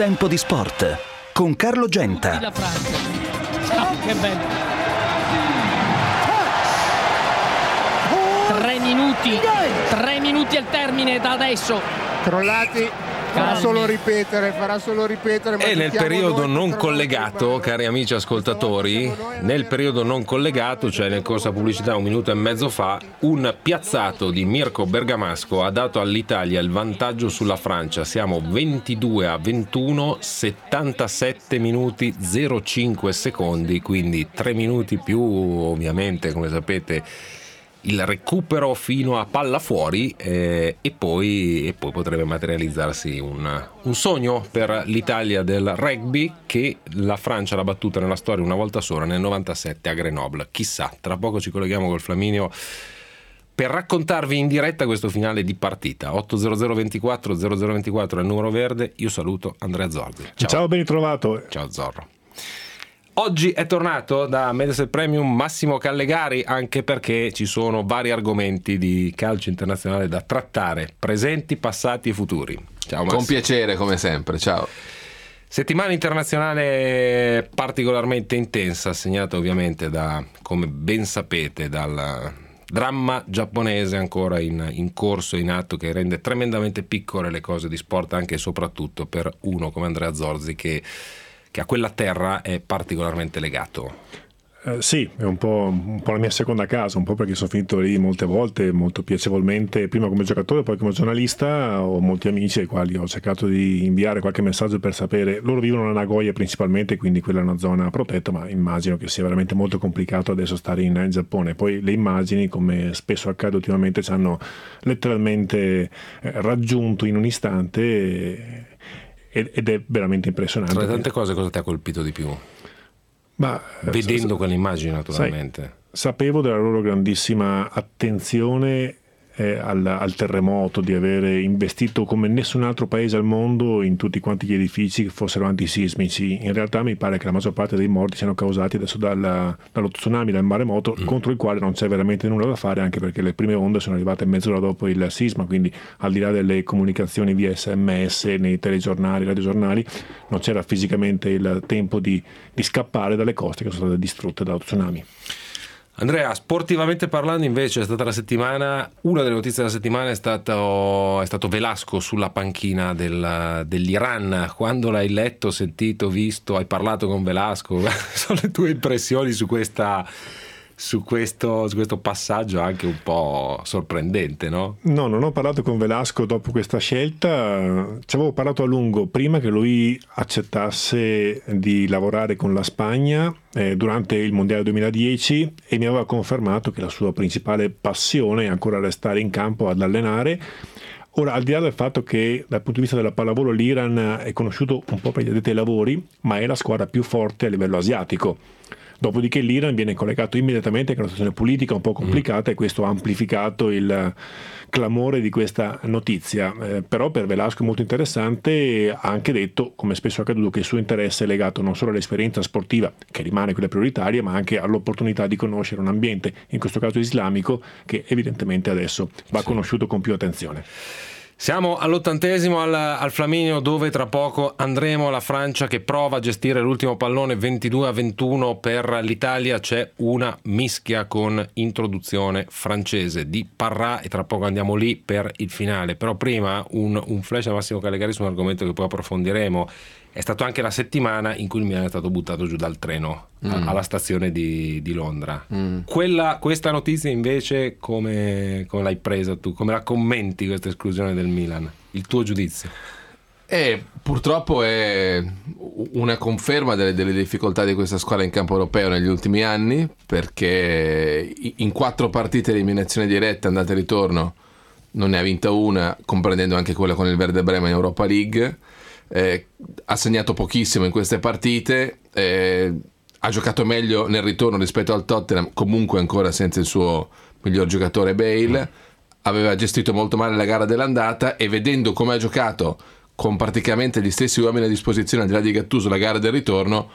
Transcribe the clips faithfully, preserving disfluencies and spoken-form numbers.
Tempo di Sport con Carlo Genta. La Francia. Ciao, che bello. Tre minuti, tre minuti al termine da adesso. Crollati. Farà solo ripetere, farà solo ripetere. E nel periodo non collegato, cari amici ascoltatori, nel periodo non collegato, cioè nel corso della pubblicità un minuto e mezzo fa, un piazzato di Mirko Bergamasco ha dato all'Italia il vantaggio sulla Francia. Siamo ventidue a ventuno, settantasette minuti zero cinque secondi, quindi tre minuti più, ovviamente, come sapete, il recupero fino a palla fuori, eh, e, poi, e poi potrebbe materializzarsi un, un sogno per l'Italia del rugby, che la Francia l'ha battuta nella storia una volta sola nel novantasette a Grenoble. Chissà, tra poco ci colleghiamo col Flaminio per raccontarvi in diretta questo finale di partita. otto zero zero ventiquattro zero zero ventiquattro è il numero verde. Io saluto Andrea Zorzi. Ciao, Ciao, ben ritrovato. Ciao Zorro. Oggi è tornato da Mediaset Premium Massimo Callegari, anche perché ci sono vari argomenti di calcio internazionale da trattare, presenti, passati e futuri. Ciao Massimo. Con piacere, come sempre, ciao. Settimana internazionale particolarmente intensa, segnata ovviamente da, come ben sapete, dal dramma giapponese ancora in, in corso, in atto, che rende tremendamente piccole le cose di sport, anche e soprattutto per uno come Andrea Zorzi che che a quella terra è particolarmente legato. Eh, sì, è un po', un po' la mia seconda casa, un po' perché sono finito lì molte volte, molto piacevolmente, prima come giocatore, poi come giornalista. Ho molti amici ai quali ho cercato di inviare qualche messaggio per sapere. Loro vivono a Nagoya principalmente, quindi quella è una zona protetta, ma immagino che sia veramente molto complicato adesso stare in, in Giappone. Poi le immagini, come spesso accade ultimamente, ci hanno letteralmente eh, raggiunto in un istante e, ed è veramente impressionante. Tra le tante cose, cosa ti ha colpito di più? Ma, vedendo quelle immagini, naturalmente. Sai, sapevo della loro grandissima attenzione eh, al, al terremoto, di avere investito come nessun altro paese al mondo in tutti quanti gli edifici che fossero antisismici. In realtà mi pare che la maggior parte dei morti siano causati adesso dal, dallo tsunami, dal maremoto, mm. contro il quale non c'è veramente nulla da fare, anche perché le prime onde sono arrivate mezz'ora dopo il sisma, quindi al di là delle comunicazioni via sms nei telegiornali, radiogiornali, non c'era fisicamente il tempo di, di scappare dalle coste che sono state distrutte dallo tsunami. Andrea, sportivamente parlando invece è stata la settimana, una delle notizie della settimana è stato, è stato Velasco sulla panchina del, dell'Iran. Quando l'hai letto, sentito, visto, hai parlato con Velasco, sono le tue impressioni su questa... Su questo, su questo passaggio anche un po' sorprendente, no? No, non ho parlato con Velasco dopo questa scelta, ci avevo parlato a lungo prima che lui accettasse di lavorare con la Spagna eh, durante il Mondiale duemiladieci, e mi aveva confermato che la sua principale passione è ancora restare in campo ad allenare. Ora, al di là del fatto che dal punto di vista della pallavolo l'Iran è conosciuto un po' per gli addetti ai lavori, ma è la squadra più forte a livello asiatico. Dopodiché l'Iran viene collegato immediatamente con una situazione politica un po' complicata, mm. e questo ha amplificato il clamore di questa notizia. Eh, però per Velasco è molto interessante. Ha anche detto, come spesso è accaduto, che il suo interesse è legato non solo all'esperienza sportiva, che rimane quella prioritaria, ma anche all'opportunità di conoscere un ambiente, in questo caso islamico, che evidentemente adesso va conosciuto con più attenzione. Siamo all'ottantesimo al, al Flaminio, dove tra poco andremo alla Francia che prova a gestire l'ultimo pallone. Ventidue a ventuno per l'Italia. C'è una mischia con introduzione francese di Parra e tra poco andiamo lì per il finale. Però prima un, un flash a Massimo Callegari su un argomento che poi approfondiremo. È stato anche la settimana in cui il Milan è stato buttato giù dal treno mm. a, alla stazione di, di Londra. Mm. Quella, questa notizia invece come, come l'hai presa tu? Come la commenti questa esclusione del Milan? Il tuo giudizio? Eh, purtroppo è una conferma delle, delle difficoltà di questa squadra in campo europeo negli ultimi anni, perché in quattro partite di eliminazione diretta andata e ritorno non ne ha vinta una, comprendendo anche quella con il Werder Bremen in Europa League. Eh, ha segnato pochissimo in queste partite, eh, ha giocato meglio nel ritorno rispetto al Tottenham, comunque ancora senza il suo miglior giocatore Bale. Aveva gestito molto male la gara dell'andata, e vedendo come ha giocato con praticamente gli stessi uomini a disposizione al di là di Gattuso la gara del ritorno,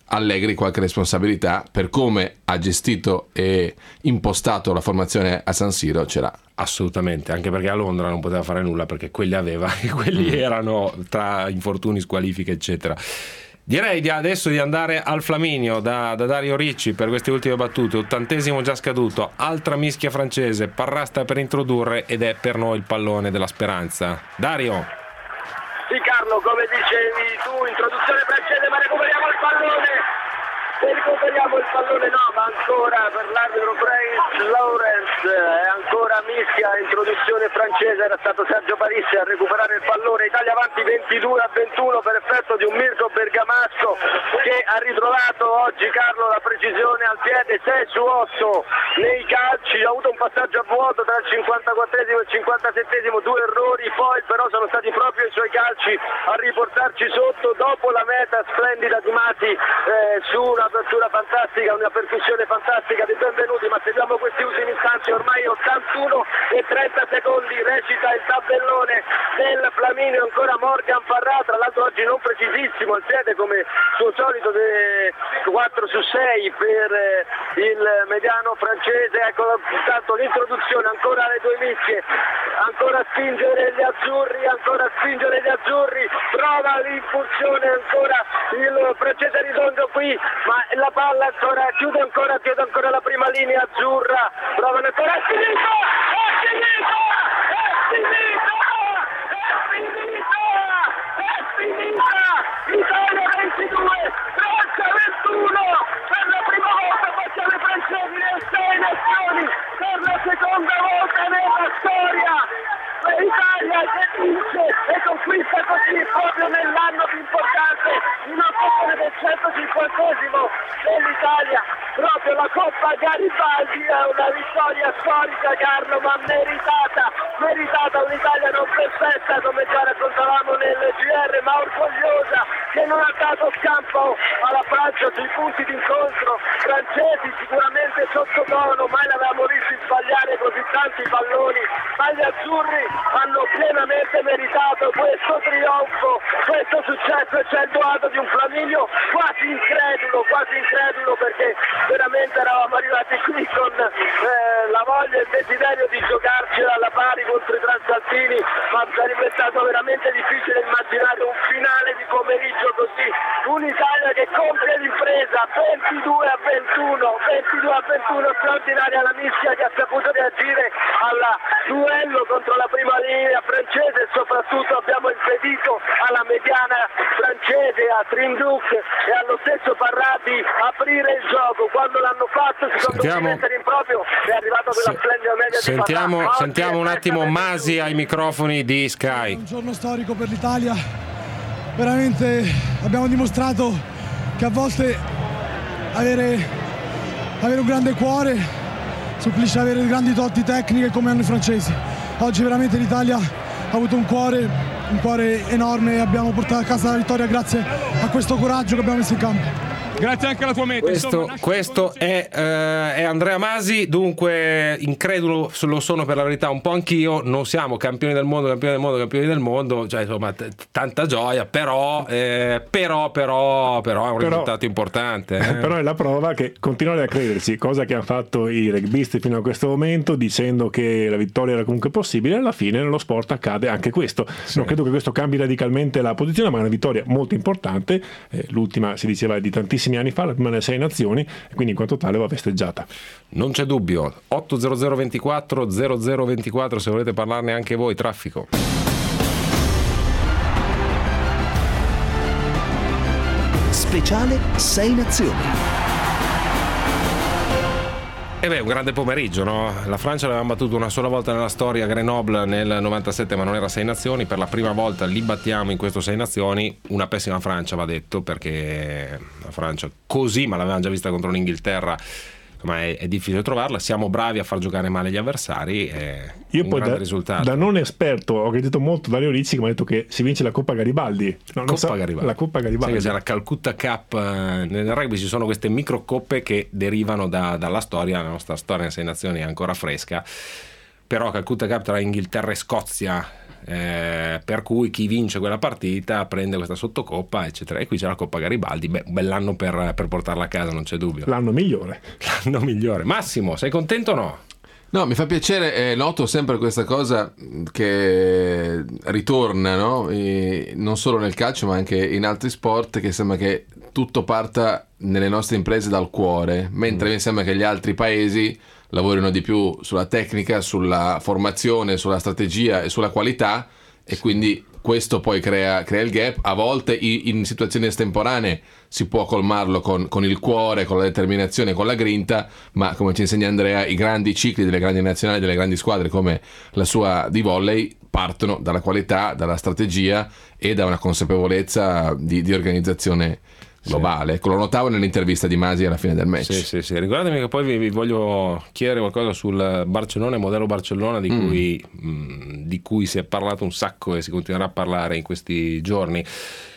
Allegri qualche responsabilità per come ha gestito e impostato la formazione a San Siro ce l'ha. Assolutamente, anche perché a Londra non poteva fare nulla perché quelli aveva e quelli mm. erano tra infortuni, squalifiche eccetera. Direi di adesso di andare al Flaminio da, da Dario Ricci per queste ultime battute. Ottantesimo già scaduto, altra mischia francese, Parrasta per introdurre ed è per noi il pallone della speranza. Dario. Sì Carlo, come dicevi tu, introduzione francese, ma recuperiamo il pallone. Se recuperiamo il pallone no, ma ancora per l'arbitro Prince Lawrence, è ancora mischia, introduzione francese, era stato Sergio Parissi a recuperare il pallone. Italia avanti ventidue a ventuno per effetto di un Mirko Bergamasco che ha ritrovato oggi, Carlo, la precisione al piede, sei su otto nei calci, ha avuto un passaggio a vuoto tra il cinquantaquattresimo e il cinquantasettesimo, due errori, poi però sono stati proprio i suoi calci a riportarci sotto dopo la meta splendida di Mati eh, su una apertura fantastica, una percussione fantastica di benvenuti, ma seguiamo questi ultimi istanti, ormai ottantuno e trenta secondi, recita il tabellone del Flaminio, ancora Morgan Farrà, tra l'altro oggi non precisissimo, al piede come suo solito quattro su sei per il mediano francese. Ecco intanto l'introduzione, ancora le due mischie, ancora a spingere gli azzurri, ancora a spingere gli azzurri, prova l'incursione ancora il francese Ridondo qui, ma la palla ancora, chiude ancora, chiude ancora la prima linea azzurra, provano ancora, è finita, è finita, è finita, è finita, è finita, Italia ventidue, Francia ventuno, per la prima volta facciamo i francesi nelle sei nazioni, per la seconda volta nella storia. L'Italia che vince e conquista così proprio nell'anno più importante in occasione del centocinquantesimo dell'Italia, proprio la Coppa Garibaldi è una vittoria storica, Carlo, ma meritata, meritata, un'Italia non perfetta come già raccontavamo nel G R, ma orgogliosa, che non ha dato scampo alla Francia sui punti d'incontro francesi, sicuramente sottotono, mai l'avevamo visto sbagliare così tanti palloni, ma gli azzurri hanno pienamente meritato questo trionfo, questo successo, e c'è il boato di un Flaminio quasi incredulo, quasi incredulo, perché veramente eravamo arrivati qui con eh, la voglia e il desiderio di giocarcela alla pari contro i transalpini, ma sarebbe stato veramente difficile immaginare un finale di pomeriggio così, un'Italia che compie l'impresa, ventidue a ventuno, ventidue a ventuno, straordinaria la mischia che ha saputo reagire al duello contro la prima linea francese, e soprattutto abbiamo impedito alla mediana francese, a Trinduc e allo stesso Parrà di aprire il gioco. Quando l'hanno fatto, secondo sentiamo, me mettere in proprio, è arrivato quella se, splendida media sentiamo, di Parrà. sentiamo un attimo Masi ai microfoni di Sky. È un giorno storico per l'Italia, veramente abbiamo dimostrato che a volte avere, avere un grande cuore supplisce avere grandi doti tecniche come hanno i francesi. Oggi veramente l'Italia ha avuto un cuore, un cuore enorme, e abbiamo portato a casa la vittoria grazie a questo coraggio che abbiamo messo in campo. Grazie anche alla tua meta. Questo, Insomma, questo è, eh, è Andrea Masi, dunque incredulo lo sono per la verità un po' anch'io, non siamo campioni del mondo, campioni del mondo, campioni del mondo, cioè insomma t- tanta gioia, però, eh, però, però, però è un però, risultato importante. Eh. Però è la prova che continuare a credersi, cosa che hanno fatto i rugbisti fino a questo momento, dicendo che la vittoria era comunque possibile, alla fine nello sport accade anche questo. Sì. Non credo che questo cambi radicalmente la posizione, ma è una vittoria molto importante, eh, l'ultima si diceva di tantissimi anni fa, la prima delle sei nazioni, e quindi in quanto tale va festeggiata. Non c'è dubbio. otto zero zero ventiquattro zero zero ventiquattro se volete parlarne anche voi. Traffico. Speciale sei nazioni. E beh, un grande pomeriggio, no? La Francia l'aveva battuto una sola volta nella storia a Grenoble nel novantasette, ma non era sei nazioni. Per la prima volta li battiamo in questo sei nazioni. Una pessima Francia, va detto, perché la Francia così, ma l'avevamo già vista contro l'Inghilterra, ma è, è difficile trovarla. Siamo bravi a far giocare male gli avversari. È Io un poi grande da, risultato. Da non esperto ho credito molto Dario Ricci, che mi ha detto che si vince la Coppa Garibaldi. No, non Coppa so, Garibaldi. La Coppa Garibaldi. Sai che c'è la Calcutta Cup. Nel rugby ci sono queste microcoppe che derivano da, dalla storia. La nostra storia nelle sei nazioni è ancora fresca, però Calcutta Cup tra Inghilterra e Scozia eh, per cui chi vince quella partita prende questa sottocoppa, eccetera. E qui c'è la Coppa Garibaldi, beh, un bell'anno per, per portarla a casa, non c'è dubbio. L'anno migliore. L'anno migliore. Massimo, sei contento o no? No, mi fa piacere, eh, noto sempre questa cosa che ritorna, no? E non solo nel calcio ma anche in altri sport, che sembra che tutto parta nelle nostre imprese dal cuore, mentre mm. mi sembra che gli altri paesi lavorino di più sulla tecnica, sulla formazione, sulla strategia e sulla qualità, e quindi questo poi crea, crea il gap. A volte in situazioni estemporanee si può colmarlo con, con il cuore, con la determinazione, con la grinta, ma come ci insegna Andrea, i grandi cicli delle grandi nazionali, delle grandi squadre come la sua di volley partono dalla qualità, dalla strategia e da una consapevolezza di, di organizzazione globale. Sì. Ecco, lo notavo nell'intervista di Masi alla fine del match. Sì, sì, sì. Ricordatemi che poi vi, vi voglio chiedere qualcosa sul Barcellona, il modello Barcellona di, mm. cui, mh, di cui si è parlato un sacco e si continuerà a parlare in questi giorni.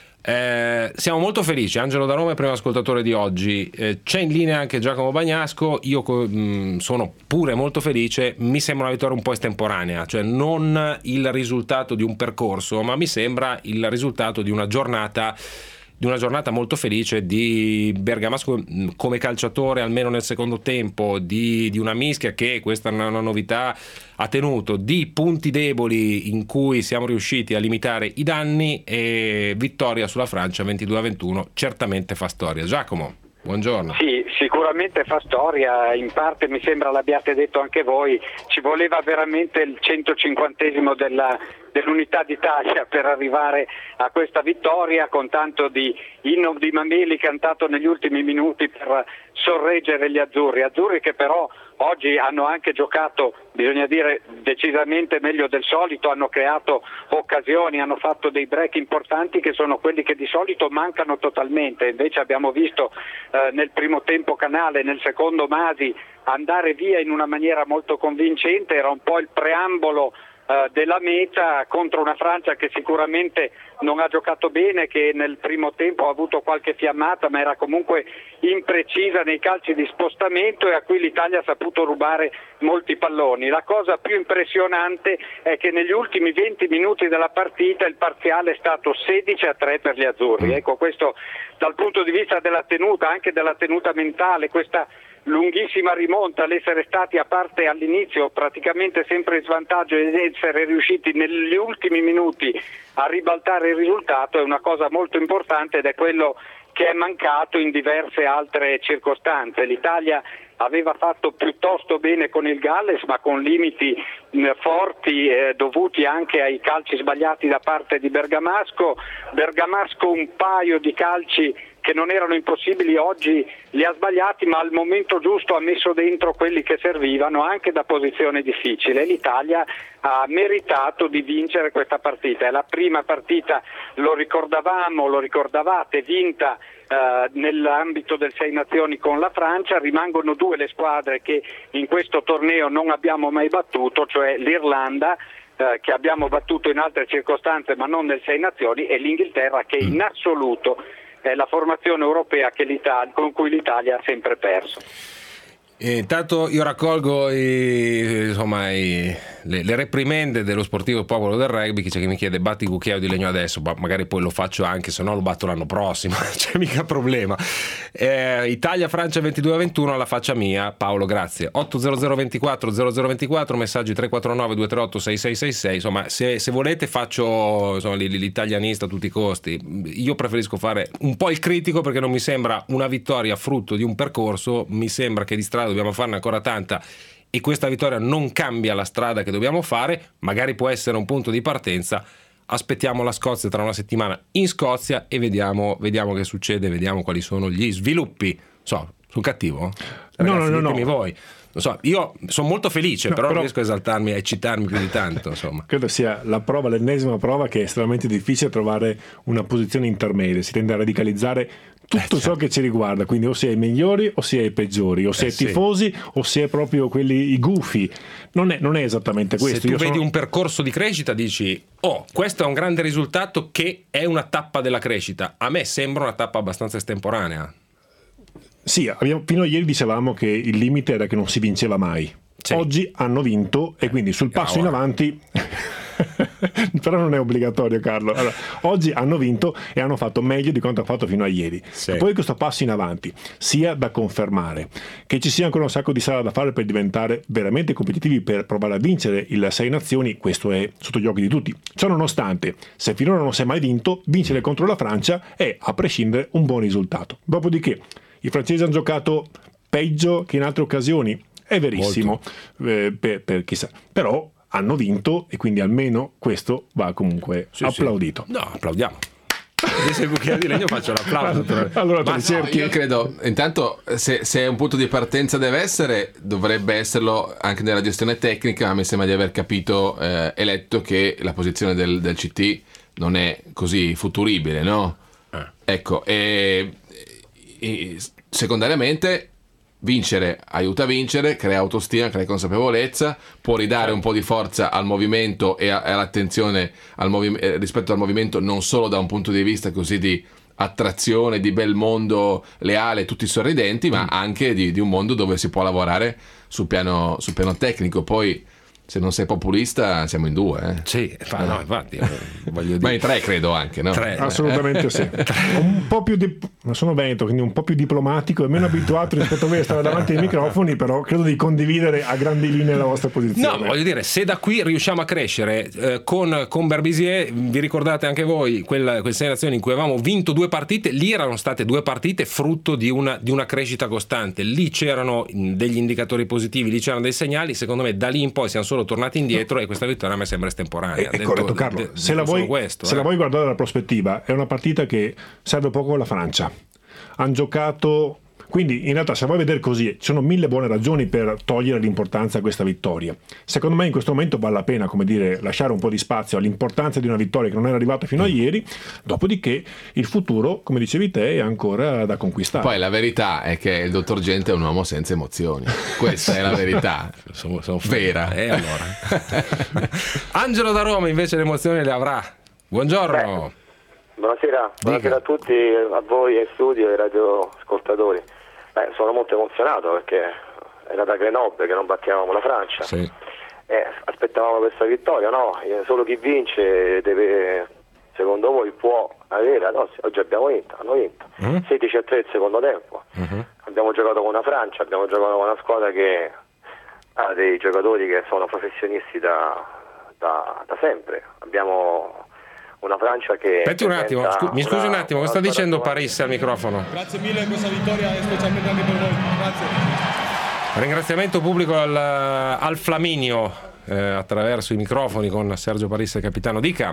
Eh, siamo molto felici. Angelo da Roma è il primo ascoltatore di oggi. Eh, c'è in linea anche Giacomo Bagnasco. Io mh, sono pure molto felice. Mi sembra una vittoria un po' estemporanea, cioè non il risultato di un percorso, ma mi sembra il risultato di una giornata di una giornata molto felice di Bergamasco come calciatore, almeno nel secondo tempo, di, di una mischia che, questa è una, una novità, ha tenuto, di punti deboli in cui siamo riusciti a limitare i danni, e vittoria sulla Francia ventidue a ventuno certamente fa storia. Giacomo, buongiorno. Sì, sicuramente fa storia, in parte mi sembra l'abbiate detto anche voi, ci voleva veramente il centocinquantesimo della, dell'Unità d'Italia per arrivare a questa vittoria, con tanto di inno di Mameli cantato negli ultimi minuti per sorreggere gli azzurri, azzurri che però oggi hanno anche giocato, bisogna dire, decisamente meglio del solito, hanno creato occasioni, hanno fatto dei break importanti che sono quelli che di solito mancano totalmente. Invece abbiamo visto eh, nel primo tempo Canale, nel secondo Masi andare via in una maniera molto convincente, era un po' il preambolo eh, della meta contro una Francia che sicuramente non ha giocato bene, che nel primo tempo ha avuto qualche fiammata ma era comunque imprecisa nei calci di spostamento, e a cui l'Italia ha saputo rubare molti palloni. La cosa più impressionante è che negli ultimi venti minuti della partita il parziale è stato sedici a tre per gli azzurri. Ecco, questo dal punto di vista della tenuta, anche della tenuta mentale, questa lunghissima rimonta, l'essere stati, a parte all'inizio, praticamente sempre in svantaggio ed essere riusciti negli ultimi minuti a ribaltare il risultato, è una cosa molto importante ed è quello che è mancato in diverse altre circostanze. L'Italia aveva fatto piuttosto bene con il Galles, ma con limiti mh, forti eh, dovuti anche ai calci sbagliati da parte di Bergamasco. Bergamasco un paio di calci che non erano impossibili oggi li ha sbagliati, ma al momento giusto ha messo dentro quelli che servivano anche da posizione difficile. L'Italia ha meritato di vincere questa partita, è la prima partita, lo ricordavamo, lo ricordavate, vinta eh, nell'ambito del Sei Nazioni con la Francia. Rimangono due le squadre che in questo torneo non abbiamo mai battuto, cioè l'Irlanda eh, che abbiamo battuto in altre circostanze ma non nel Sei Nazioni, e l'Inghilterra che in assoluto è la formazione europea che l'Italia, con cui l'Italia ha sempre perso. E intanto io raccolgo i, insomma, i, le, le reprimende dello sportivo popolo del rugby, che c'è chi mi chiede batti il cucchiaio di legno adesso, ma magari poi lo faccio anche, se no lo batto l'anno prossimo, non c'è mica problema. eh, Italia-Francia ventidue a ventuno alla faccia mia, Paolo, grazie. otto zero zero ventiquattro zero zero ventiquattro, messaggi tre quattro nove due tre otto sei sei sei sei, insomma se, se volete faccio, insomma, l'italianista a tutti i costi. Io preferisco fare un po' il critico, perché non mi sembra una vittoria frutto di un percorso, mi sembra che di strada dobbiamo farne ancora tanta, e questa vittoria non cambia la strada che dobbiamo fare, magari può essere un punto di partenza. Aspettiamo la Scozia tra una settimana in Scozia e vediamo, vediamo che succede, vediamo quali sono gli sviluppi. So, sono cattivo? Ragazzi, no, no, no, ditemi no. voi. Non so, io sono molto felice, no, però, però non riesco a esaltarmi, a eccitarmi più di tanto. Insomma. Credo sia la prova, l'ennesima prova che è estremamente difficile trovare una posizione intermedia, si tende a radicalizzare tutto eh, ciò che ci riguarda, quindi o si è i migliori o si è i peggiori, o si è eh, i tifosi sì. o si è proprio quelli i gufi. Non è, non è esattamente questo. Se tu Io vedi sono... un percorso di crescita, dici oh, questo è un grande risultato che è una tappa della crescita. A me sembra una tappa abbastanza estemporanea. Sì, abbiamo, fino a ieri dicevamo che il limite era che non si vinceva mai. Sì. Oggi hanno vinto e quindi sul passo in avanti Però non è obbligatorio, Carlo. Allora, oggi hanno vinto e hanno fatto meglio di quanto ha fatto fino a ieri. Sì. Poi questo passo in avanti sia da confermare, che ci sia ancora un sacco di strada da fare per diventare veramente competitivi, per provare a vincere il Sei Nazioni, questo è sotto gli occhi di tutti. Ciò nonostante, se finora non si è mai vinto, vincere contro la Francia è, a prescindere, un buon risultato. Dopodiché, i francesi hanno giocato peggio che in altre occasioni, è verissimo, eh, per, per chissà, però hanno vinto e quindi almeno questo va comunque sì, applaudito. Sì. No, applaudiamo. Se il cucchiaio di legno faccio l'applauso. Allora, ma no, io credo, intanto, se, se un punto di partenza deve essere, dovrebbe esserlo anche nella gestione tecnica. Mi sembra di aver capito eh, e letto che la posizione del, del C T non è così futuribile, no? Eh. Ecco, e, e secondariamente vincere aiuta a vincere, crea autostima, crea consapevolezza, può ridare un po' di forza al movimento e, a, e all'attenzione al movi- rispetto al movimento, non solo da un punto di vista così di attrazione, di bel mondo leale, tutti sorridenti, ma anche di, di un mondo dove si può lavorare sul piano, sul piano tecnico. Poi se non sei populista siamo in due, eh? Sì, fa, no, infatti, voglio dire. Ma in tre credo anche, no? Tre. Assolutamente sì. Un po' più di... sono veneto, quindi un po' più diplomatico e meno abituato rispetto a me a stare davanti ai microfoni, però credo di condividere a grandi linee la vostra posizione. No, voglio dire, se da qui riusciamo a crescere eh, con, con Berbizier, vi ricordate anche voi quel, quel Sei Nazioni in cui avevamo vinto due partite, lì erano state due partite frutto di una, di una crescita costante, lì c'erano degli indicatori positivi, lì c'erano dei segnali, secondo me da lì in poi siamo solo tornati indietro e questa vittoria a me sembra estemporanea. È corretto, Carlo. De, de, se la vuoi, questo, se eh. la vuoi guardare dalla prospettiva, è una partita che serve poco alla Francia. Hanno giocato, quindi in realtà se vuoi vedere così ci sono mille buone ragioni per togliere l'importanza a questa vittoria. Secondo me in questo momento vale la pena, come dire, lasciare un po' di spazio all'importanza di una vittoria che non era arrivata fino a ieri, dopodiché il futuro, come dicevi te, è ancora da conquistare. Poi la verità è che il dottor Gente è un uomo senza emozioni, questa è la verità. sono, sono vera. E allora Angelo da Roma invece le emozioni le avrà. Buongiorno. Beh. Buonasera, buonasera a tutti, a voi in studio e ai radioascoltatori. Beh, sono molto emozionato perché era da Grenoble che non battevamo la Francia. Sì. Eh, aspettavamo questa vittoria, no? Solo chi vince deve, secondo voi, può avere. No, oggi abbiamo vinto, hanno vinto. Mm. sedici a tre il secondo tempo. Mm-hmm. Abbiamo giocato con una Francia, abbiamo giocato con una squadra che ha dei giocatori che sono professionisti da, da, da sempre. Abbiamo una Francia che... Aspetti un attimo, scu- mi scusi un attimo, cosa sta dicendo Paris al microfono? Grazie mille per questa vittoria e specialmente anche per voi, grazie. Ringraziamento pubblico al, al Flaminio eh, attraverso i microfoni con Sergio Paris, capitano. Dica.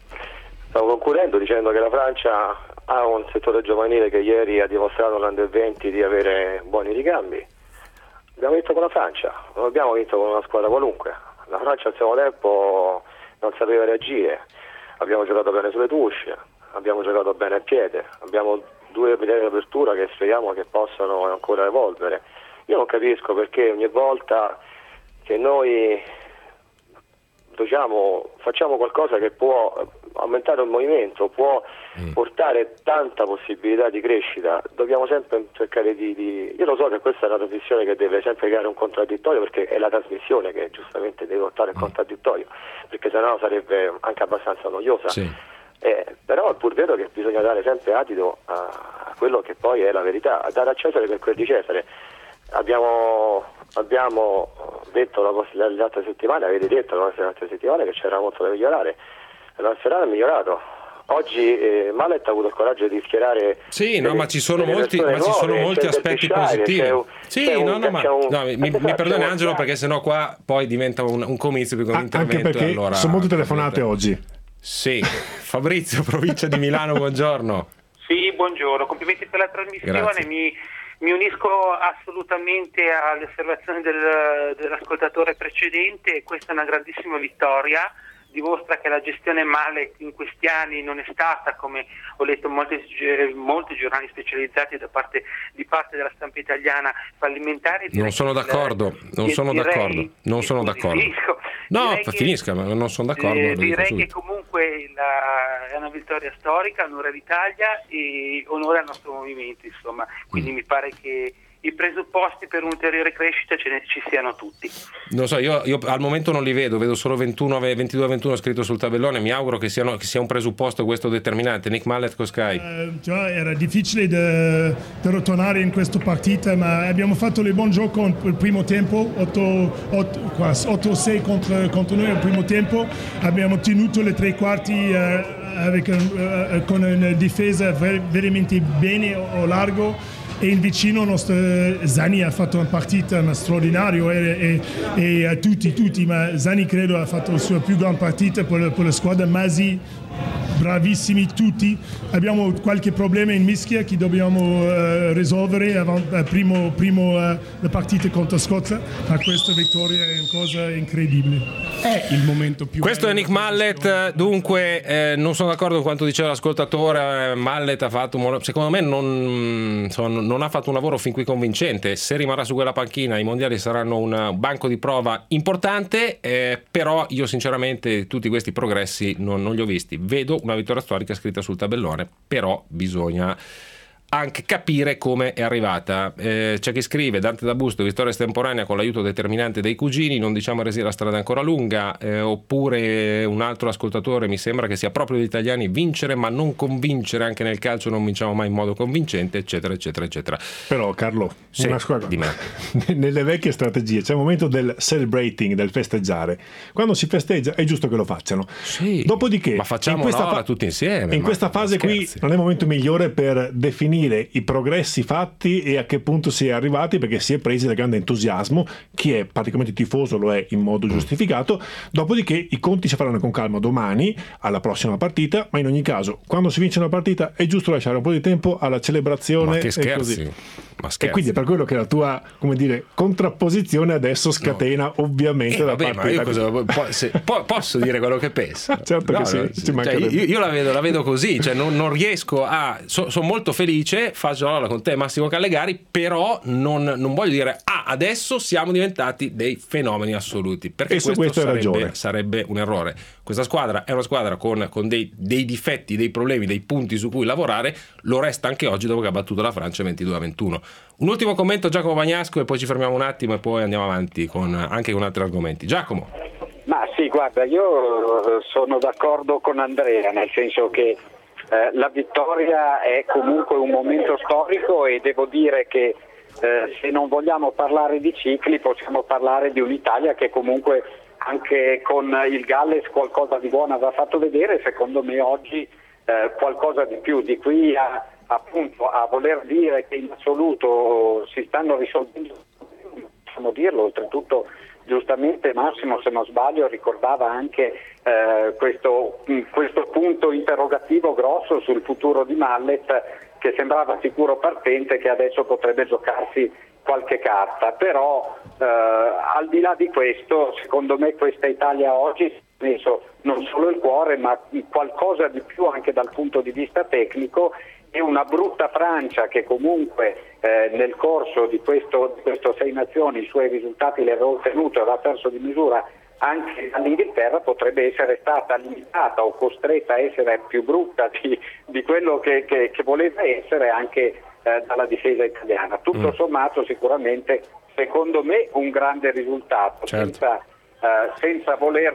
Stavo concludendo dicendo che la Francia ha un settore giovanile che ieri ha dimostrato all'Under venti di avere buoni ricambi. Abbiamo vinto con la Francia, non abbiamo vinto con una squadra qualunque. La Francia al secondo tempo non sapeva reagire. Abbiamo giocato bene sulle touche, abbiamo giocato bene a piede, abbiamo due vedere d'apertura che speriamo che possano ancora evolvere. Io non capisco perché ogni volta che noi diciamo, facciamo qualcosa che può aumentare il movimento, può mm. portare tanta possibilità di crescita, dobbiamo sempre cercare di, di... Io lo so che questa è una trasmissione che deve sempre creare un contraddittorio, perché è la trasmissione che giustamente deve portare il mm. contraddittorio, perché sennò sarebbe anche abbastanza noiosa. Sì. Eh, però è pur vero che bisogna dare sempre adito a, a quello che poi è la verità, a dare a Cesare per quel di Cesare. Abbiamo, abbiamo detto la, le altre settimane, avete detto le altre settimane che c'era molto da migliorare. La Nazionale ha migliorato. Oggi eh, Mallet ha avuto il coraggio di schierare. Sì, no, ma ci sono molti, ma ci sono molti aspetti positivi. C'è un, sì, c'è un, no, no, ma un, no, mi, mi perdoni Angelo, perché sennò qua poi diventa un, un comizio più che un ah, intervento. Anche perché allora, sono molte telefonate oggi. Sì, Fabrizio, provincia di Milano, buongiorno. Sì, buongiorno, complimenti per la trasmissione. Mi, mi unisco assolutamente alle osservazioni del, dell'ascoltatore precedente. Questa è una grandissima vittoria, dimostra che la gestione male in questi anni non è stata, come ho letto molti, molti giornali specializzati da parte di parte della stampa italiana, fallimentare. Non sono d'accordo, non sono direi, d'accordo, non sono d'accordo. Finisco. No, direi finisca, che, ma non sono d'accordo. Eh, direi che comunque la, è una vittoria storica, onore all'Italia e onore al nostro movimento, insomma. Quindi mm. mi pare che i presupposti per un'ulteriore crescita ce ne, ci siano tutti. Non so, io, io al momento non li vedo, vedo solo ventuno, ventidue ventuno scritto sul tabellone, mi auguro che, siano, che sia un presupposto questo determinante. Nick Mallet con Sky. Uh, cioè, era difficile da tornare in questa partita, ma abbiamo fatto il buon gioco il primo tempo, otto sei contro, contro noi al primo tempo, abbiamo tenuto le tre quarti uh, avec, uh, con una difesa ver- veramente bene o largo. E in vicino nostro Zani ha fatto una partita straordinaria e, e, e tutti, tutti, ma Zani credo ha fatto la sua più grande partita per, per la squadra. Masi bravissimi tutti, abbiamo qualche problema in mischia che dobbiamo uh, risolvere avant, primo, primo uh, la partita contro Scozia, ma questa vittoria è una cosa incredibile, è il momento più questo è Nick Mallet. Dunque eh, non sono d'accordo con quanto diceva l'ascoltatore. Mallet ha fatto un, secondo me non, insomma, non ha fatto un lavoro fin qui convincente. Se rimarrà su quella panchina i mondiali saranno un banco di prova importante, eh, però io sinceramente tutti questi progressi non, non li ho visti. Vedo una vittoria storica scritta sul tabellone, però bisogna anche capire come è arrivata. Eh, c'è chi scrive: Dante da Busto, vittoria estemporanea con l'aiuto determinante dei cugini, non diciamo resi la strada è ancora lunga. Eh, oppure un altro ascoltatore: mi sembra che sia proprio gli italiani vincere ma non convincere, anche nel calcio non vinciamo mai in modo convincente, eccetera eccetera eccetera. Però Carlo, sì, una squadra, di me. nelle vecchie strategie c'è il momento del celebrating, del festeggiare. Quando si festeggia è giusto che lo facciano, sì, dopodiché ma facciamo in questa, fa- tutti insieme, in ma questa fase qui non è il momento migliore per definire i progressi fatti e a che punto si è arrivati, perché si è presi da grande entusiasmo, chi è praticamente tifoso lo è in modo giustificato. Dopodiché i conti si faranno con calma domani alla prossima partita, ma in ogni caso quando si vince una partita è giusto lasciare un po' di tempo alla celebrazione. Ma che scherzi, e così. Ma scherzi. E quindi è per quello che la tua, come dire, contrapposizione adesso scatena, no, ovviamente eh, da vabbè, parte ma io della... cosa, po- se, po- posso dire quello che penso? Certo, no, che sì, no, ci cioè, io, io la vedo, la vedo così, cioè non, non riesco a so, sono molto felice, faccio la con te Massimo Callegari, però non, non voglio dire ah adesso siamo diventati dei fenomeni assoluti, perché e su questo, questo sarebbe, sarebbe un errore. Questa squadra è una squadra con, con dei, dei difetti, dei problemi, dei punti su cui lavorare, lo resta anche oggi dopo che ha battuto la Francia ventidue a ventuno. Un ultimo commento, Giacomo Bagnasco, e poi ci fermiamo un attimo e poi andiamo avanti con, anche con altri argomenti. Giacomo. Ma sì, guarda, io sono d'accordo con Andrea, nel senso che Eh, la vittoria è comunque un momento storico e devo dire che eh, se non vogliamo parlare di cicli possiamo parlare di un'Italia che comunque anche con il Galles qualcosa di buono aveva fatto vedere. Secondo me oggi eh, qualcosa di più, di qui a, appunto a voler dire che in assoluto si stanno risolvendo, possiamo dirlo. Oltretutto giustamente Massimo, se non sbaglio, ricordava anche eh, questo, questo punto interrogativo grosso sul futuro di Mallet, che sembrava sicuro partente, che adesso potrebbe giocarsi qualche carta. Però eh, al di là di questo, secondo me questa Italia oggi ha messo non solo il cuore ma qualcosa di più anche dal punto di vista tecnico, e una brutta Francia che comunque eh, nel corso di questo, di questo Sei Nazioni i suoi risultati li aveva ottenuti, aveva perso di misura anche all'Inghilterra, potrebbe essere stata limitata o costretta a essere più brutta di, di quello che, che, che voleva essere anche eh, dalla difesa italiana. Tutto mm. sommato sicuramente secondo me un grande risultato, certo. senza, eh, senza voler,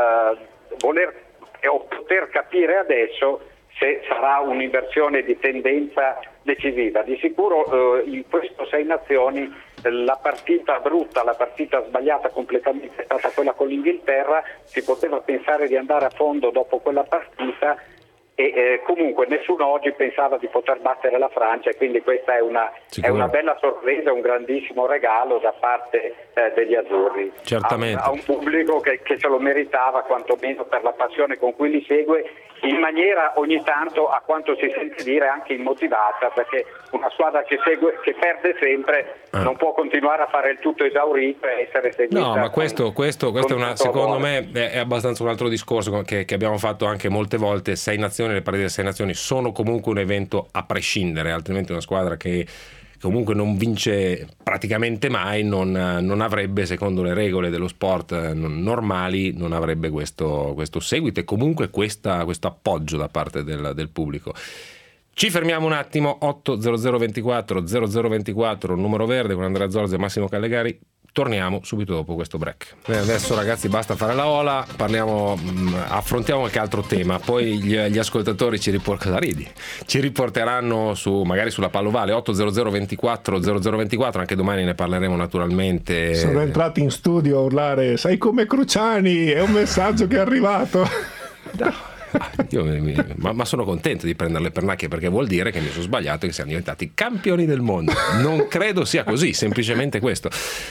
eh, voler o poter capire adesso se sarà un'inversione di tendenza decisiva. Di sicuro eh, in questo Sei Nazioni eh, la partita brutta, la partita sbagliata completamente è stata quella con l'Inghilterra. Si poteva pensare di andare a fondo dopo quella partita e eh, comunque nessuno oggi pensava di poter battere la Francia, e quindi questa è una, è una bella sorpresa, un grandissimo regalo da parte eh, degli azzurri. Certamente. A, a un pubblico che, che se lo meritava, quantomeno per la passione con cui li segue, in maniera ogni tanto, a quanto si sente dire, anche immotivata, perché una squadra che segue, che perde sempre, ah. non può continuare a fare il tutto esaurito e essere seguita. No, ma questo, con, questo, questo è una, secondo amore. me è abbastanza un altro discorso che, che abbiamo fatto anche molte volte. Sei Nazioni, le partite delle Sei Nazioni sono comunque un evento a prescindere, altrimenti una squadra che comunque non vince praticamente mai non, non avrebbe, secondo le regole dello sport normali, non avrebbe questo, questo seguito e comunque questa, questo appoggio da parte del, del pubblico. Ci fermiamo un attimo, otto zero zero ventiquattro zero zero ventiquattro, numero verde con Andrea Zorzi e Massimo Callegari. Torniamo subito dopo questo break. Beh, adesso ragazzi basta fare la ola, parliamo, mh, affrontiamo qualche altro tema, poi gli, gli ascoltatori ci, ripor- cosa ridi? ci riporteranno su, magari sulla Pallovale. Otto zero zero ventiquattro zero zero ventiquattro, anche domani ne parleremo naturalmente. Sono entrati in studio a urlare sei come Cruciani, è un messaggio che è arrivato. No. Io mi, mi, ma, ma sono contento di prendere le pernacchie, perché vuol dire che mi sono sbagliato e che siamo diventati campioni del mondo. Non credo sia così, semplicemente questo.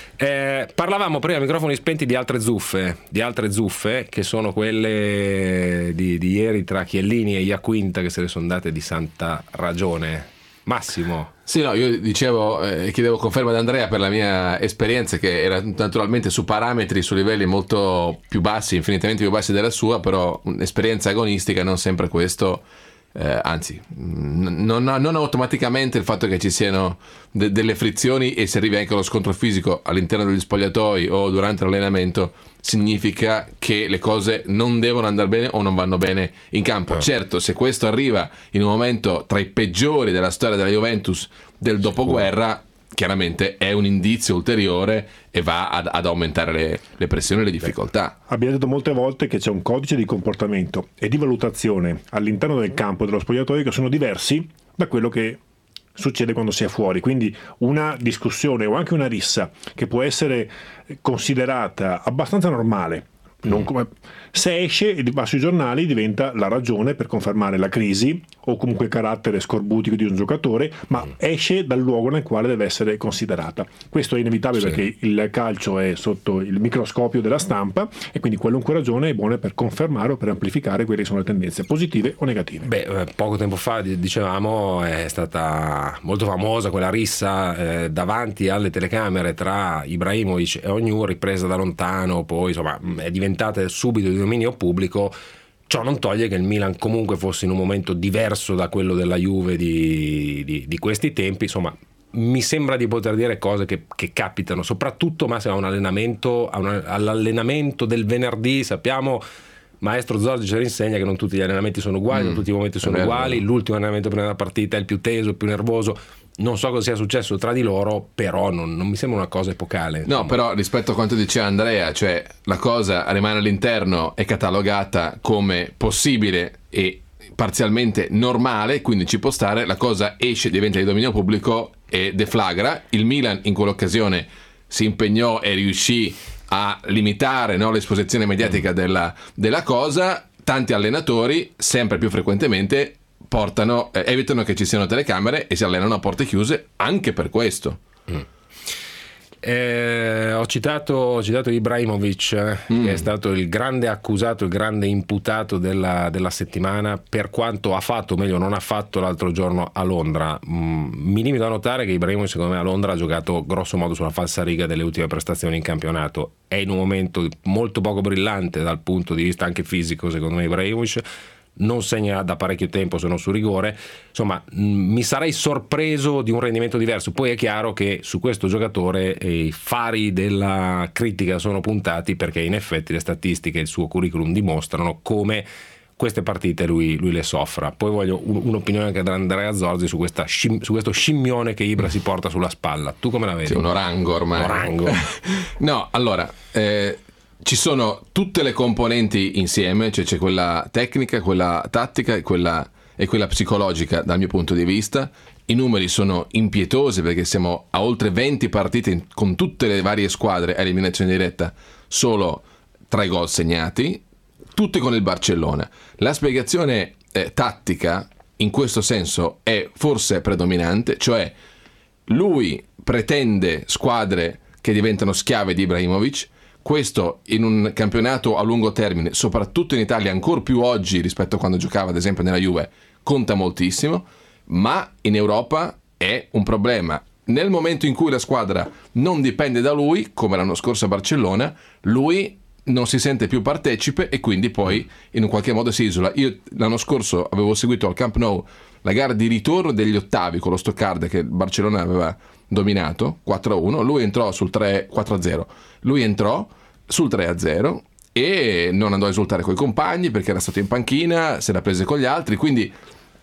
Eh, parlavamo prima a microfoni spenti di altre zuffe, di altre zuffe che sono quelle di, di ieri tra Chiellini e Iaquinta, che se ne sono date di santa ragione. Massimo. Sì, no, io dicevo, eh, chiedevo conferma ad Andrea per la mia esperienza, che era naturalmente su parametri, su livelli molto più bassi, infinitamente più bassi della sua, però un'esperienza agonistica, non sempre questo, eh, anzi, n- non, non automaticamente il fatto che ci siano de- delle frizioni e si arrivi anche allo scontro fisico all'interno degli spogliatoi o durante l'allenamento significa che le cose non devono andare bene o non vanno bene in campo. Oh. Certo, se questo arriva in un momento tra i peggiori della storia della Juventus del dopoguerra, chiaramente è un indizio ulteriore e va ad, ad aumentare le, le pressioni e le difficoltà. Abbiamo detto molte volte che c'è un codice di comportamento e di valutazione all'interno del campo dello spogliatoio che sono diversi da quello che succede quando si è fuori, quindi una discussione o anche una rissa che può essere considerata abbastanza normale, non come, se esce e va sui giornali diventa la ragione per confermare la crisi o comunque il carattere scorbutico di un giocatore, ma esce dal luogo nel quale deve essere considerata. Questo è inevitabile, sì, perché il calcio è sotto il microscopio della stampa e quindi qualunque ragione è buona per confermare o per amplificare quelle che sono le tendenze positive o negative. Beh, poco tempo fa dicevamo è stata molto famosa quella rissa eh, davanti alle telecamere tra Ibrahimovic e Ognu, ripresa da lontano, poi insomma è diventata subito di dominio pubblico. Ciò non toglie che il Milan comunque fosse in un momento diverso da quello della Juve di, di, di questi tempi. Insomma, mi sembra di poter dire cose che, che capitano, soprattutto ma se a un allenamento, a un, all'allenamento del venerdì. Sappiamo, maestro Zorzi ce lo insegna, che non tutti gli allenamenti sono uguali, mm, non tutti i momenti sono uguali. L'ultimo allenamento prima della partita è il più teso, il più nervoso. Non so cosa sia successo tra di loro, però non, non mi sembra una cosa epocale. No, però rispetto a quanto diceva Andrea, cioè la cosa rimane all'interno, è catalogata come possibile e parzialmente normale, quindi ci può stare, la cosa esce, diventa di dominio pubblico e deflagra. Il Milan in quell'occasione si impegnò e riuscì a limitare, no, l'esposizione mediatica della, della cosa. Tanti allenatori, sempre più frequentemente, portano, eh, evitano che ci siano telecamere e si allenano a porte chiuse anche per questo. Mm. Eh, ho citato, ho citato Ibrahimovic, mm. che è stato il grande accusato, il grande imputato della, della settimana, per quanto ha fatto, o meglio non ha fatto l'altro giorno a Londra. Mm, mi limito a notare che Ibrahimovic secondo me a Londra ha giocato grosso modo sulla falsariga delle ultime prestazioni in campionato. È in un momento molto poco brillante dal punto di vista anche fisico, secondo me Ibrahimovic non segna da parecchio tempo se non su rigore. Insomma, mh, mi sarei sorpreso di un rendimento diverso. Poi è chiaro che su questo giocatore eh, i fari della critica sono puntati, perché in effetti le statistiche e il suo curriculum dimostrano come queste partite lui, lui le soffra. Poi voglio un, un'opinione anche da Andrea Zorzi su, questa scim, su questo scimmione che Ibra si porta sulla spalla. Tu come la vedi? Sì, un orango ormai. Orango. No, allora eh... ci sono tutte le componenti insieme, cioè c'è quella tecnica, quella tattica e quella, e quella psicologica dal mio punto di vista. I numeri sono impietosi perché siamo a oltre venti partite in, con tutte le varie squadre a eliminazione diretta, solo tre gol segnati, tutti con il Barcellona. La spiegazione eh, tattica in questo senso è forse predominante, cioè lui pretende squadre che diventano schiave di Ibrahimovic. Questo in un campionato a lungo termine, soprattutto in Italia, ancor più oggi rispetto a quando giocava ad esempio nella Juve, conta moltissimo, ma in Europa è un problema. Nel momento in cui la squadra non dipende da lui, come l'anno scorso a Barcellona, lui non si sente più partecipe e quindi poi in un qualche modo si isola. Io l'anno scorso avevo seguito al Camp Nou la gara di ritorno degli ottavi con lo Stoccarda che il Barcellona aveva dominato quattro a uno, lui entrò sul tre quattro a zero, lui entrò sul tre a zero e non andò a esultare coi compagni perché era stato in panchina, se la prese con gli altri, quindi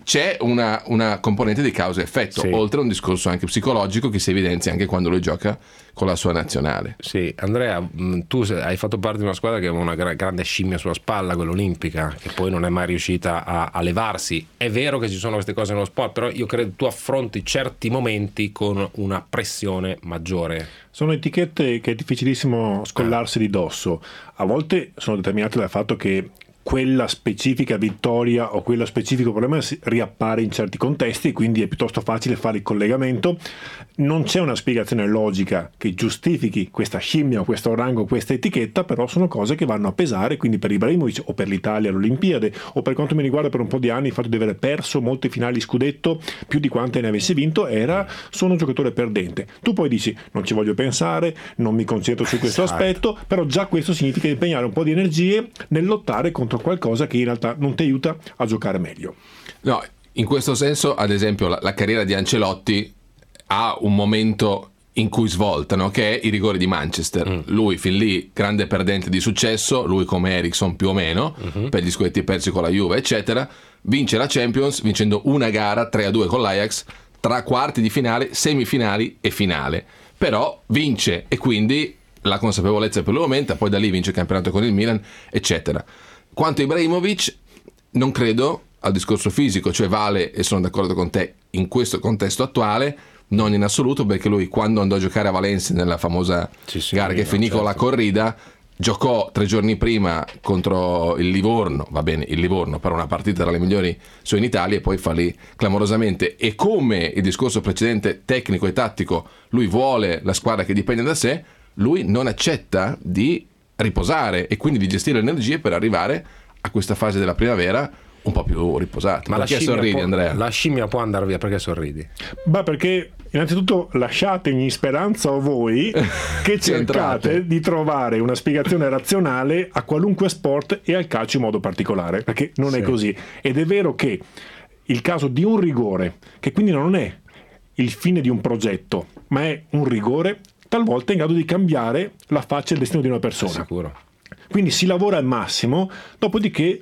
c'è una, una componente di causa e effetto, sì. oltre a un discorso anche psicologico che si evidenzia anche quando lui gioca con la sua nazionale. Sì, Andrea, tu hai fatto parte di una squadra che aveva una grande scimmia sulla spalla, quella olimpica, che poi non è mai riuscita a, a levarsi. È vero che ci sono queste cose nello sport, però io credo tu affronti certi momenti con una pressione maggiore. Sono etichette che è difficilissimo scollarsi di dosso. A volte sono determinate dal fatto che quella specifica vittoria o quello specifico problema riappare in certi contesti, quindi è piuttosto facile fare il collegamento. Non c'è una spiegazione logica che giustifichi questa scimmia o questo rango, questa etichetta, però sono cose che vanno a pesare, quindi per Ibrahimovic o per l'Italia alle Olimpiadi, o per quanto mi riguarda per un po' di anni il fatto di aver perso molte finali scudetto più di quante ne avessi vinto, era sono un giocatore perdente. Tu poi dici non ci voglio pensare, non mi concentro su questo esatto. aspetto, però già questo significa impegnare un po' di energie nel lottare contro qualcosa che in realtà non ti aiuta a giocare meglio. No, in questo senso, ad esempio, la, la carriera di Ancelotti ha un momento in cui svoltano, che è i rigori di Manchester. Mm. Lui fin lì grande perdente di successo, lui come Eriksen più o meno, mm-hmm. per gli scudetti persi con la Juve eccetera, vince la Champions vincendo una gara tre a due con l'Ajax tra quarti di finale, semifinali e finale, però vince e quindi la consapevolezza per lui aumenta, poi da lì vince il campionato con il Milan eccetera. Quanto a Ibrahimovic, non credo al discorso fisico, cioè vale, e sono d'accordo con te, in questo contesto attuale, non in assoluto, perché lui quando andò a giocare a Valencia nella famosa sì, sì, gara che no, finì certo. con la corrida, giocò tre giorni prima contro il Livorno, va bene, il Livorno per una partita tra le migliori su in Italia e poi fallì clamorosamente. E come il discorso precedente tecnico e tattico, lui vuole la squadra che dipende da sé, lui non accetta di riposare e quindi di gestire le energie per arrivare a questa fase della primavera un po' più riposata. Ma perché la sorridi, può, Andrea? La scimmia può andare via, perché sorridi? Beh, perché innanzitutto lasciatemi speranza a voi che cercate di trovare una spiegazione razionale a qualunque sport e al calcio in modo particolare, perché non sì. è così. Ed è vero che il caso di un rigore, che quindi non è il fine di un progetto, ma è un rigore, talvolta è in grado di cambiare la faccia e il destino di una persona. Sicuro. Quindi si lavora al massimo, dopodiché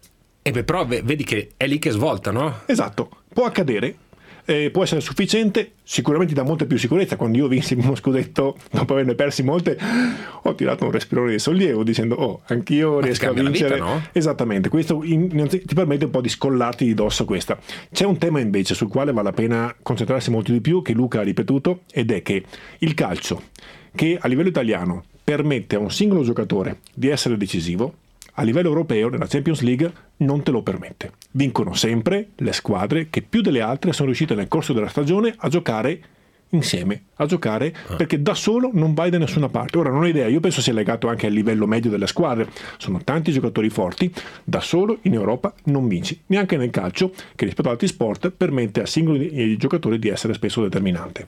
e beh, però vedi che è lì che svolta, no? Esatto, può accadere, eh, può essere sufficiente, sicuramente dà molta più sicurezza. Quando io vinsi il primo scudetto dopo averne persi molte, ho tirato un respiro di sollievo dicendo oh, anch'io Ma riesco a vincere, vita, no? Esattamente, questo in, ti permette un po' di scollarti di dosso questa. C'è un tema invece sul quale vale la pena concentrarsi molto di più, che Luca ha ripetuto, ed è che il calcio, che a livello italiano permette a un singolo giocatore di essere decisivo, a livello europeo nella Champions League non te lo permette. Vincono sempre le squadre che più delle altre sono riuscite nel corso della stagione a giocare insieme, a giocare ah. perché da solo non vai da nessuna parte. Ora non ho idea, io penso sia legato anche al livello medio delle squadre, sono tanti giocatori forti, da solo in Europa non vinci, neanche nel calcio, che rispetto ad altri sport permette a singoli giocatori di essere spesso determinante.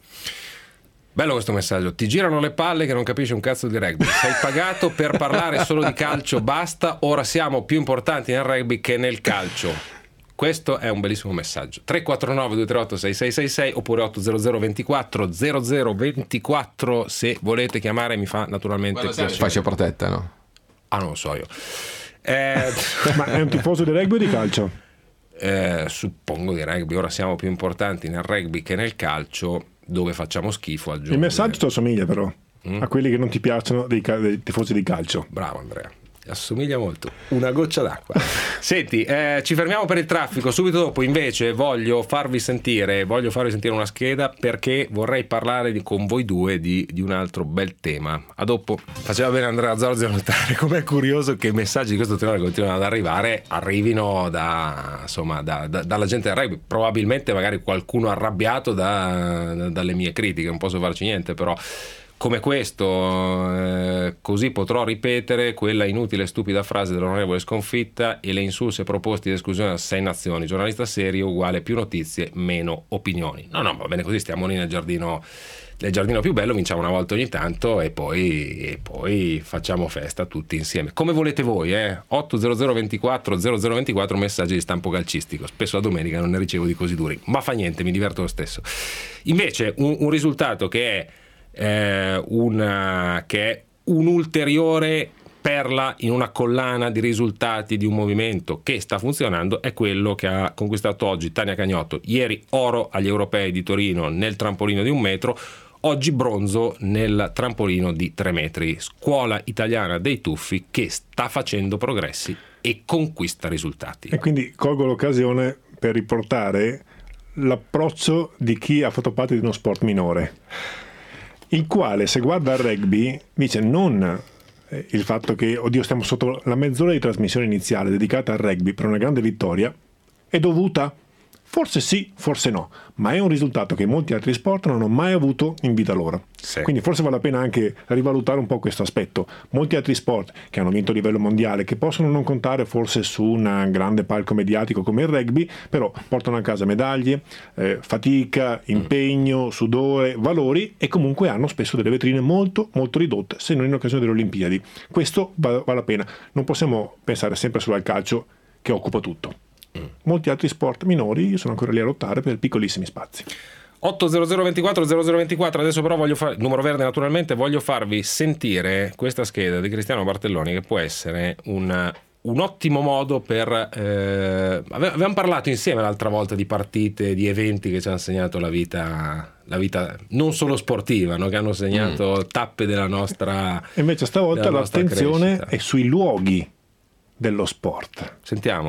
Bello questo messaggio. Ti girano le palle che non capisci un cazzo di rugby. Sei pagato per parlare solo di calcio, basta. Ora siamo più importanti nel rugby che nel calcio. Questo è un bellissimo messaggio. tre quattro nove due tre otto sei sei sei sei oppure otto zero zero due quattro zero zero due quattro se volete chiamare, mi fa naturalmente Guarda, piacere. Fascia protetta, no? Ah, non lo so io. Eh... Ma è un tifoso di rugby o di calcio? Eh, suppongo di rugby. Ora siamo più importanti nel rugby che nel calcio, dove facciamo schifo al gioco. Il messaggio ti assomiglia però mm? a quelli che non ti piacciono dei, dei tifosi di calcio. Bravo Andrea, assomiglia molto, una goccia d'acqua. Senti, eh, ci fermiamo per il traffico. Subito dopo invece voglio farvi sentire voglio farvi sentire una scheda, perché vorrei parlare di, con voi due di, di un altro bel tema. A dopo. Faceva bene Andrea Zorzi a notare com'è curioso che i messaggi di questo tenore continuano ad arrivare arrivino da insomma da, da, dalla gente del rugby, probabilmente magari qualcuno arrabbiato da, da, dalle mie critiche, non posso farci niente, però come questo, eh, così potrò ripetere quella inutile e stupida frase dell'onorevole Sconfitta e le insulse proposte di esclusione a sei nazioni. Giornalista serio uguale più notizie, meno opinioni. No, no, va bene così, stiamo lì nel giardino, nel giardino più bello, vinciamo una volta ogni tanto e poi, e poi facciamo festa tutti insieme. Come volete voi, eh? otto zero zero due quattro zero zero due quattro messaggi di stampo calcistico. Spesso la domenica non ne ricevo di così duri, ma fa niente, mi diverto lo stesso. Invece un, un risultato che è Eh, una, che è un ulteriore perla in una collana di risultati di un movimento che sta funzionando è quello che ha conquistato oggi Tania Cagnotto. Ieri oro agli europei di Torino nel trampolino di un metro, oggi bronzo nel trampolino di tre metri. Scuola italiana dei tuffi che sta facendo progressi e conquista risultati. E quindi colgo l'occasione per riportare l'approccio di chi ha fatto parte di uno sport minore, il quale, se guarda il rugby, dice non il fatto che, oddio, stiamo sotto la mezz'ora di trasmissione iniziale dedicata al rugby per una grande vittoria, è dovuta? Forse sì, forse no, ma è un risultato che molti altri sport non hanno mai avuto in vita loro. Sì. Quindi forse vale la pena anche rivalutare un po' questo aspetto. Molti altri sport che hanno vinto a livello mondiale, che possono non contare forse su un grande palco mediatico come il rugby, però portano a casa medaglie, eh, fatica, impegno, sudore, valori, e comunque hanno spesso delle vetrine molto molto ridotte, se non in occasione delle Olimpiadi. Questo vale la pena. Non possiamo pensare sempre solo al calcio che occupa tutto. Molti altri sport minori sono ancora lì a lottare per piccolissimi spazi. otto zero zero ventiquattro zero zero ventiquattro. Adesso però voglio fare numero verde, naturalmente voglio farvi sentire questa scheda di Cristiano Bartelloni, che può essere un, un ottimo modo per eh, avevamo parlato insieme l'altra volta di partite, di eventi che ci hanno segnato la vita, la vita non solo sportiva, no? Che hanno segnato mm. tappe della nostra. E invece stavolta l'attenzione crescita è sui luoghi dello sport. Sentiamo.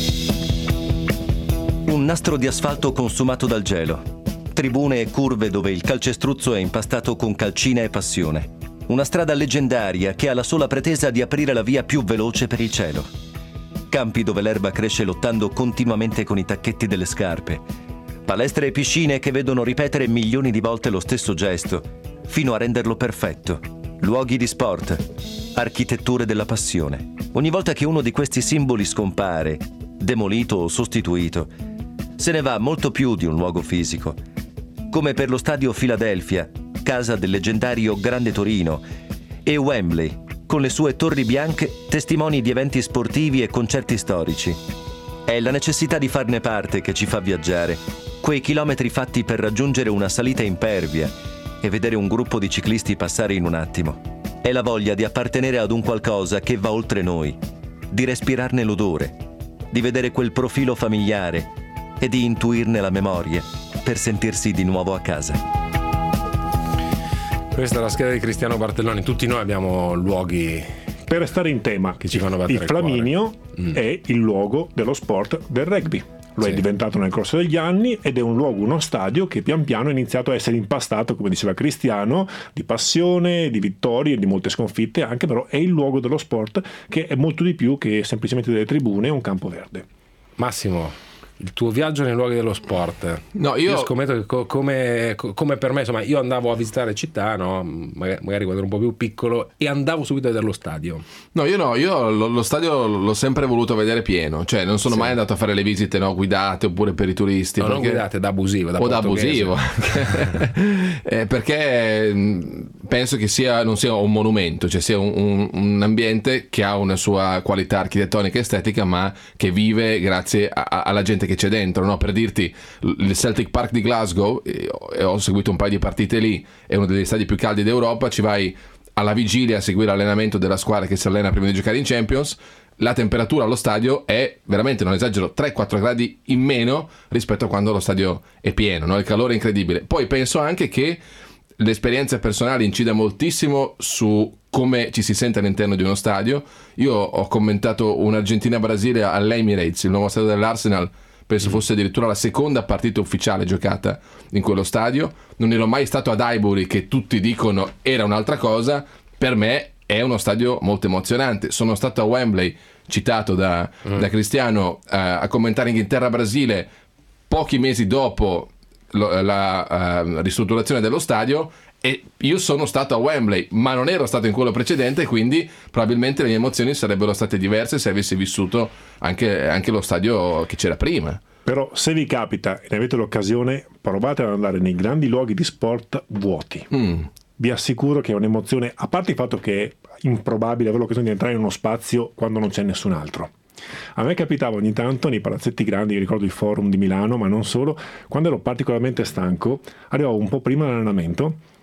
Un nastro di asfalto consumato dal gelo, tribune e curve dove il calcestruzzo è impastato con calcina e passione, una strada leggendaria che ha la sola pretesa di aprire la via più veloce per il cielo, campi dove l'erba cresce lottando continuamente con i tacchetti delle scarpe, palestre e piscine che vedono ripetere milioni di volte lo stesso gesto fino a renderlo perfetto, luoghi di sport, architetture della passione. Ogni volta che uno di questi simboli scompare, demolito o sostituito, se ne va molto più di un luogo fisico, come per lo stadio Philadelphia, casa del leggendario Grande Torino, e Wembley, con le sue torri bianche, testimoni di eventi sportivi e concerti storici. È la necessità di farne parte che ci fa viaggiare, quei chilometri fatti per raggiungere una salita impervia e vedere un gruppo di ciclisti passare in un attimo. È la voglia di appartenere ad un qualcosa che va oltre noi, di respirarne l'odore, di vedere quel profilo familiare e di intuirne la memoria per sentirsi di nuovo a casa. Questa è la scheda di Cristiano Bartelloni. Tutti noi abbiamo luoghi, per restare in tema, che ci fanno battere il Flaminio mm. è il luogo dello sport del rugby. Lo Sì. è diventato nel corso degli anni ed è un luogo, uno stadio che pian piano ha iniziato a essere impastato, come diceva Cristiano, di passione, di vittorie, di molte sconfitte, anche però è il luogo dello sport, che è molto di più che semplicemente delle tribune e un campo verde. Massimo, il tuo viaggio nei luoghi dello sport. No, io... io scommetto che co- come, co- come per me, insomma, io andavo a visitare città, no? magari, magari quando ero un po' più piccolo, e andavo subito a vedere lo stadio. No, io no, io lo, lo stadio l'ho sempre voluto vedere pieno, cioè non sono Sì. mai andato a fare le visite, no, guidate oppure per i turisti. No, perché... non guidate, da abusivo, da o da portoghese. abusivo eh, perché mh, penso che sia non sia un monumento, cioè sia un, un, un ambiente che ha una sua qualità architettonica e estetica, ma che vive grazie a, a, alla gente che c'è dentro, no? Per dirti, il Celtic Park di Glasgow, eh, ho seguito un paio di partite lì, è uno degli stadi più caldi d'Europa, ci vai alla vigilia a seguire l'allenamento della squadra che si allena prima di giocare in Champions. La temperatura allo stadio è veramente, non esagero, tre quattro gradi in meno rispetto a quando lo stadio è pieno, no? Il calore è incredibile. Poi penso anche che l'esperienza personale incida moltissimo su come ci si sente all'interno di uno stadio. Io ho commentato un'Argentina-Brasile all'Emirates, il nuovo stadio dell'Arsenal, penso fosse addirittura la seconda partita ufficiale giocata in quello stadio. Non ero mai stato ad Highbury, che tutti dicono era un'altra cosa. Per me è uno stadio molto emozionante. Sono stato a Wembley, citato da, mm. da Cristiano, uh, a commentare Inghilterra-Brasile pochi mesi dopo lo, la uh, ristrutturazione dello stadio, e io sono stato a Wembley, ma non ero stato in quello precedente, quindi probabilmente le mie emozioni sarebbero state diverse se avessi vissuto anche, anche lo stadio che c'era prima. Però se vi capita e ne avete l'occasione, provate ad andare nei grandi luoghi di sport vuoti. Mm. Vi assicuro che è un'emozione, a parte il fatto che è improbabile avere l'occasione di entrare in uno spazio quando non c'è nessun altro. A me capitava ogni tanto nei palazzetti grandi, io ricordo il Forum di Milano, ma non solo, quando ero particolarmente stanco, arrivavo un po' prima dell'allenamento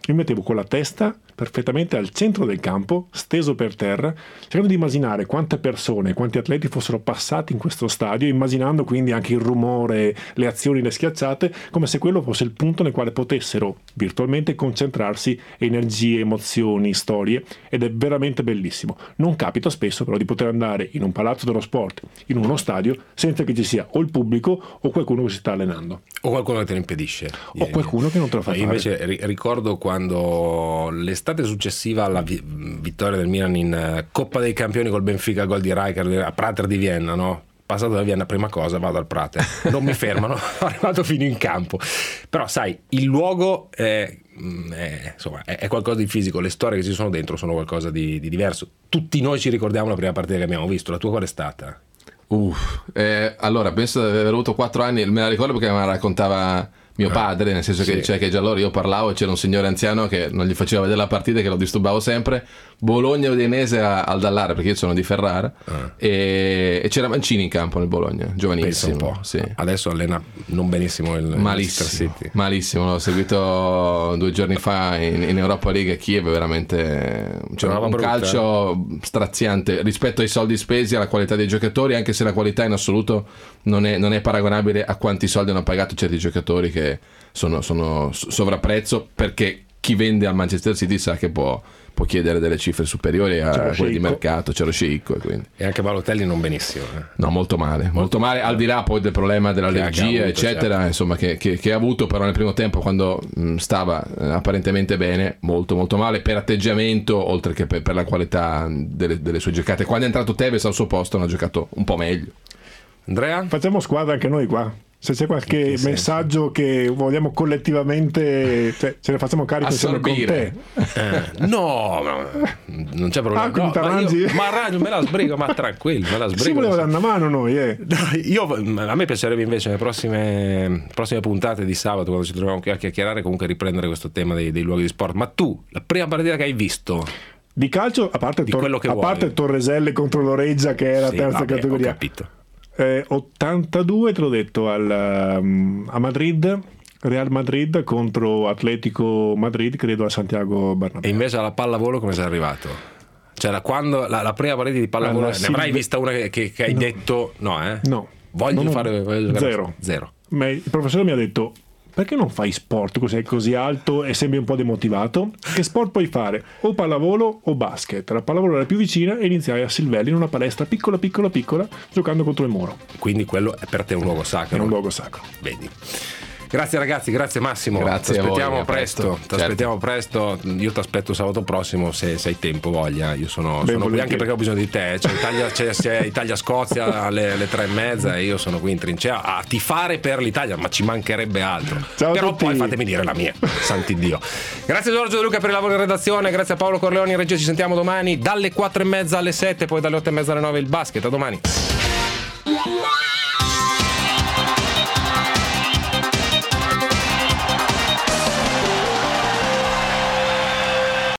mi mettevo con la testa perfettamente al centro del campo, steso per terra, cercando di immaginare quante persone, quanti atleti fossero passati in questo stadio, immaginando quindi anche il rumore, le azioni, le schiacciate, come se quello fosse il punto nel quale potessero virtualmente concentrarsi energie, emozioni, storie, ed è veramente bellissimo. Non capita spesso però di poter andare in un palazzo dello sport, in uno stadio, senza che ci sia o il pubblico o qualcuno che si sta allenando. O qualcuno che te lo impedisce. O qualcuno che non te lo fa fare. Io invece ri- ricordo quando l'estate successiva alla vi- vittoria del Milan in uh, Coppa dei Campioni col Benfica, gol di Rijkaard a Prater di Vienna, no? Passato da Vienna, prima cosa vado al Prater, non mi fermano, sono arrivato fino in campo. Però sai, il luogo è, è, insomma, è, è qualcosa di fisico, le storie che ci sono dentro sono qualcosa di, di diverso. Tutti noi ci ricordiamo la prima partita che abbiamo visto. La tua qual è stata? Uff, eh, allora penso di aver avuto quattro anni, me la ricordo perché me la raccontava mio padre, nel senso che, sì. cioè, che già allora io parlavo e c'era un signore anziano che non gli faceva vedere la partita, che lo disturbavo sempre. Bologna Udinese al Dallare, perché io sono di Ferrara, ah. e, e c'era Mancini in campo nel Bologna, giovanissimo. Un po'. Sì. Adesso allena non benissimo il malissimo, City. malissimo. L'ho seguito due giorni fa in, in Europa League a Kiev, veramente cioè, un brutta. Calcio straziante rispetto ai soldi spesi, alla qualità dei giocatori, anche se la qualità in assoluto non è, non è paragonabile a quanti soldi hanno pagato certi giocatori che sono, sono sovrapprezzo, perché chi vende al Manchester City sa che può, può chiedere delle cifre superiori a C'era quelle di Sceicco. mercato. C'era Sceicco, e quindi E anche Balotelli non benissimo. Eh. no, molto male, molto male, al di là poi del problema dell'allergia, avuto, eccetera, certo. insomma, che, che, che ha avuto, però nel primo tempo, quando mh, stava eh, apparentemente bene, molto molto male per atteggiamento, oltre che per, per la qualità delle, delle sue giocate. Quando è entrato Tevez al suo posto, hanno giocato un po' meglio. Andrea? Facciamo squadra anche noi qua. Se c'è qualche messaggio che vogliamo collettivamente, cioè, ce ne facciamo carico insieme con te. Eh, no, no, non c'è problema. Ah, quindi no, t'arrangi? ma, io, ma arrangio, me la sbrigo, ma tranquillo, me la sbrigo. Si voleva dare una mano noi, eh. No, io, a me piacerebbe invece nelle prossime, prossime puntate di sabato, quando ci troviamo qui a chiacchierare, comunque riprendere questo tema dei, dei luoghi di sport. Ma tu, la prima partita che hai visto di calcio, a parte, di tor- quello che a vuoi. parte Torreselle contro Loreggia, che era Sì, terza vabbè, categoria, ho capito. Eh, ottantadue, te l'ho detto, al, um, a Madrid, Real Madrid contro Atletico Madrid, credo a Santiago Bernabéu. E invece alla pallavolo come sei arrivato? Cioè la, quando, la, la prima partita di pallavolo, Allora, ne avrai sì, vista una che, che, che hai no. detto no, eh? No. Voglio Non- fare voglio giocare- zero. Zero. Ma il professore mi ha detto: perché non fai sport così, così alto e sembri un po' demotivato? Che sport puoi fare? O pallavolo o basket. La pallavolo era più vicina e iniziai a Silvelli in una palestra piccola piccola piccola, giocando contro il muro. Quindi quello è per te un luogo sacro. È un luogo sacro. Vedi. Grazie ragazzi, grazie Massimo. Grazie ti a voi, aspettiamo a presto. presto. Ti Certo. aspettiamo presto. Io ti aspetto sabato prossimo se, se hai tempo, voglia. Io sono, Ben sono qui volentieri. anche perché ho bisogno di te. C'è Italia, c'è, c'è Italia-Scozia alle, alle tre e mezza e io sono qui in trincea a tifare per l'Italia, ma ci mancherebbe altro. Ciao a Però tutti. poi fatemi dire la mia. Santi Dio. Grazie Giorgio De Luca per il lavoro in redazione, grazie a Paolo Corleoni in regia. Ci sentiamo domani dalle quattro e mezza alle sette, poi dalle otto e mezza alle nove il basket. A domani.